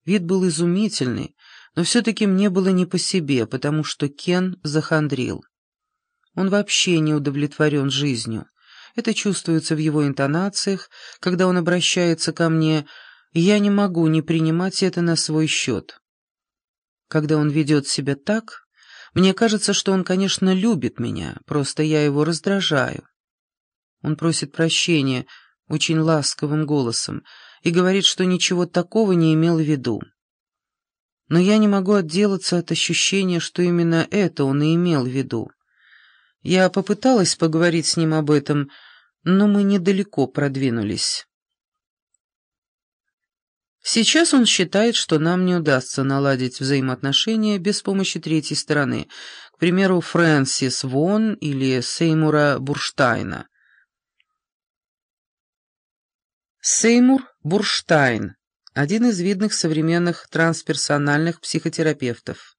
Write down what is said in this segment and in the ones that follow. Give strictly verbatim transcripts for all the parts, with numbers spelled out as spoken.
Вид был изумительный, но все-таки мне было не по себе, потому что Кен захандрил. Он вообще не удовлетворен жизнью. Это чувствуется в его интонациях, когда он обращается ко мне, и я не могу не принимать это на свой счет. Когда он ведет себя так, мне кажется, что он, конечно, любит меня, просто я его раздражаю. Он просит прощения очень ласковым голосом и говорит, что ничего такого не имел в виду. Но я не могу отделаться от ощущения, что именно это он и имел в виду. Я попыталась поговорить с ним об этом, но мы недалеко продвинулись. Сейчас он считает, что нам не удастся наладить взаимоотношения без помощи третьей стороны, к примеру, Фрэнсис Вон или Сеймура Бурштайна. Сеймур Бурштайн – один из видных современных трансперсональных психотерапевтов.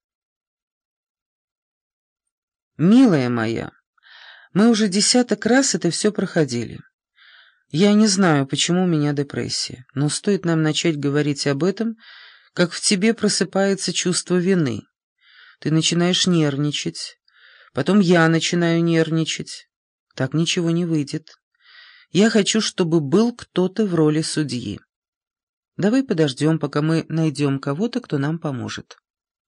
«Милая моя, мы уже десяток раз это все проходили. Я не знаю, почему у меня депрессия, но стоит нам начать говорить об этом, как в тебе просыпается чувство вины. Ты начинаешь нервничать, потом я начинаю нервничать. Так ничего не выйдет. Я хочу, чтобы был кто-то в роли судьи. Давай подождем, пока мы найдем кого-то, кто нам поможет».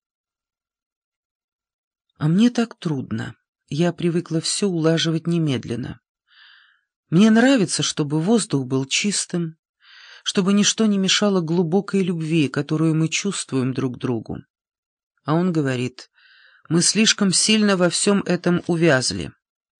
А мне так трудно. Я привыкла все улаживать немедленно. Мне нравится, чтобы воздух был чистым, чтобы ничто не мешало глубокой любви, которую мы чувствуем друг другу. А он говорит, мы слишком сильно во всем этом увязли.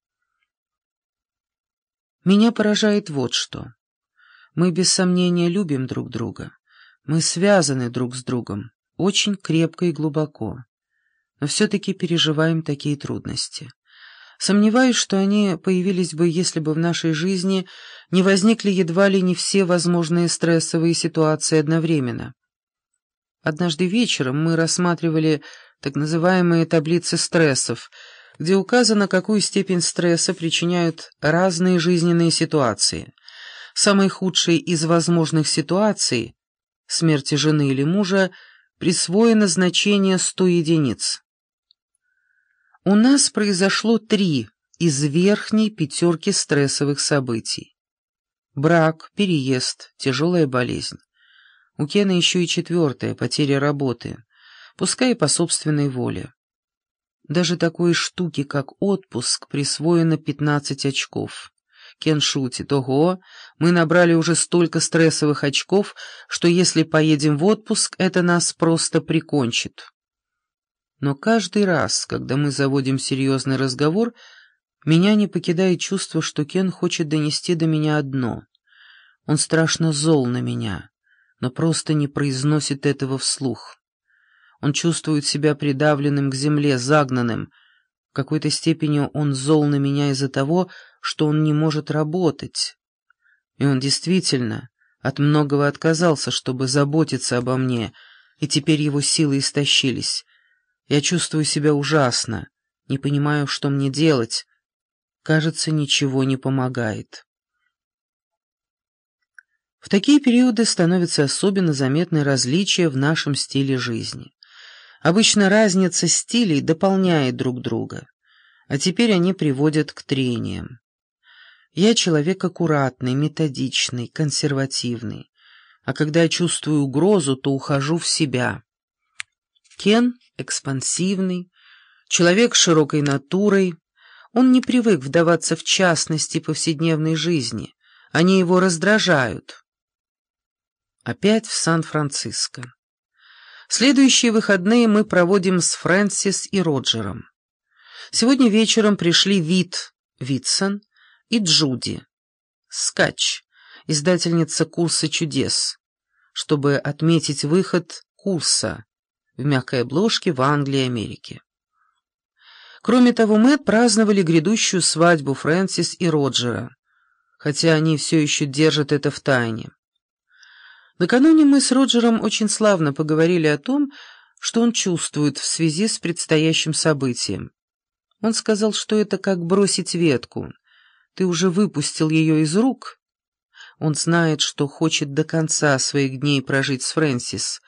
Меня поражает вот что. Мы без сомнения любим друг друга. Мы связаны друг с другом, очень крепко и глубоко. Но все-таки переживаем такие трудности. Сомневаюсь, что они появились бы, если бы в нашей жизни не возникли едва ли не все возможные стрессовые ситуации одновременно. Однажды вечером мы рассматривали так называемые таблицы стрессов, где указано, какую степень стресса причиняют разные жизненные ситуации. Самой худшей из возможных ситуаций, смерти жены или мужа, присвоено значение сто единиц. У нас произошло три из верхней пятерки стрессовых событий. Брак, переезд, тяжелая болезнь. У Кена еще и четвертая, потеря работы, пускай и по собственной воле. Даже такой штуки, как отпуск, присвоено пятнадцать очков. Кен шутит, ого, мы набрали уже столько стрессовых очков, что если поедем в отпуск, это нас просто прикончит. Но каждый раз, когда мы заводим серьезный разговор, меня не покидает чувство, что Кен хочет донести до меня одно. Он страшно зол на меня, но просто не произносит этого вслух. Он чувствует себя придавленным к земле, загнанным. В какой-то степени он зол на меня из-за того, что он не может работать. И он действительно от многого отказался, чтобы заботиться обо мне, и теперь его силы истощились. Я чувствую себя ужасно, не понимаю, что мне делать. Кажется, ничего не помогает. В такие периоды становятся особенно заметны различия в нашем стиле жизни. Обычно разница стилей дополняет друг друга, а теперь они приводят к трениям. Я человек аккуратный, методичный, консервативный, а когда я чувствую угрозу, то ухожу в себя. Кен экспансивный, человек с широкой натурой, он не привык вдаваться в частности повседневной жизни, они его раздражают. Опять в Сан-Франциско. Следующие выходные мы проводим с Фрэнсис и Роджером. Сегодня вечером пришли Вит Витсон и Джуди Скач, издательница «Курса чудес», чтобы отметить выход «Курса» в мягкой обложке в Англии и Америке. Кроме того, мы отпраздновали грядущую свадьбу Фрэнсис и Роджера, хотя они все еще держат это в тайне. Накануне мы с Роджером очень славно поговорили о том, что он чувствует в связи с предстоящим событием. Он сказал, что это как бросить ветку. Ты уже выпустил ее из рук. Он знает, что хочет до конца своих дней прожить с Фрэнсис,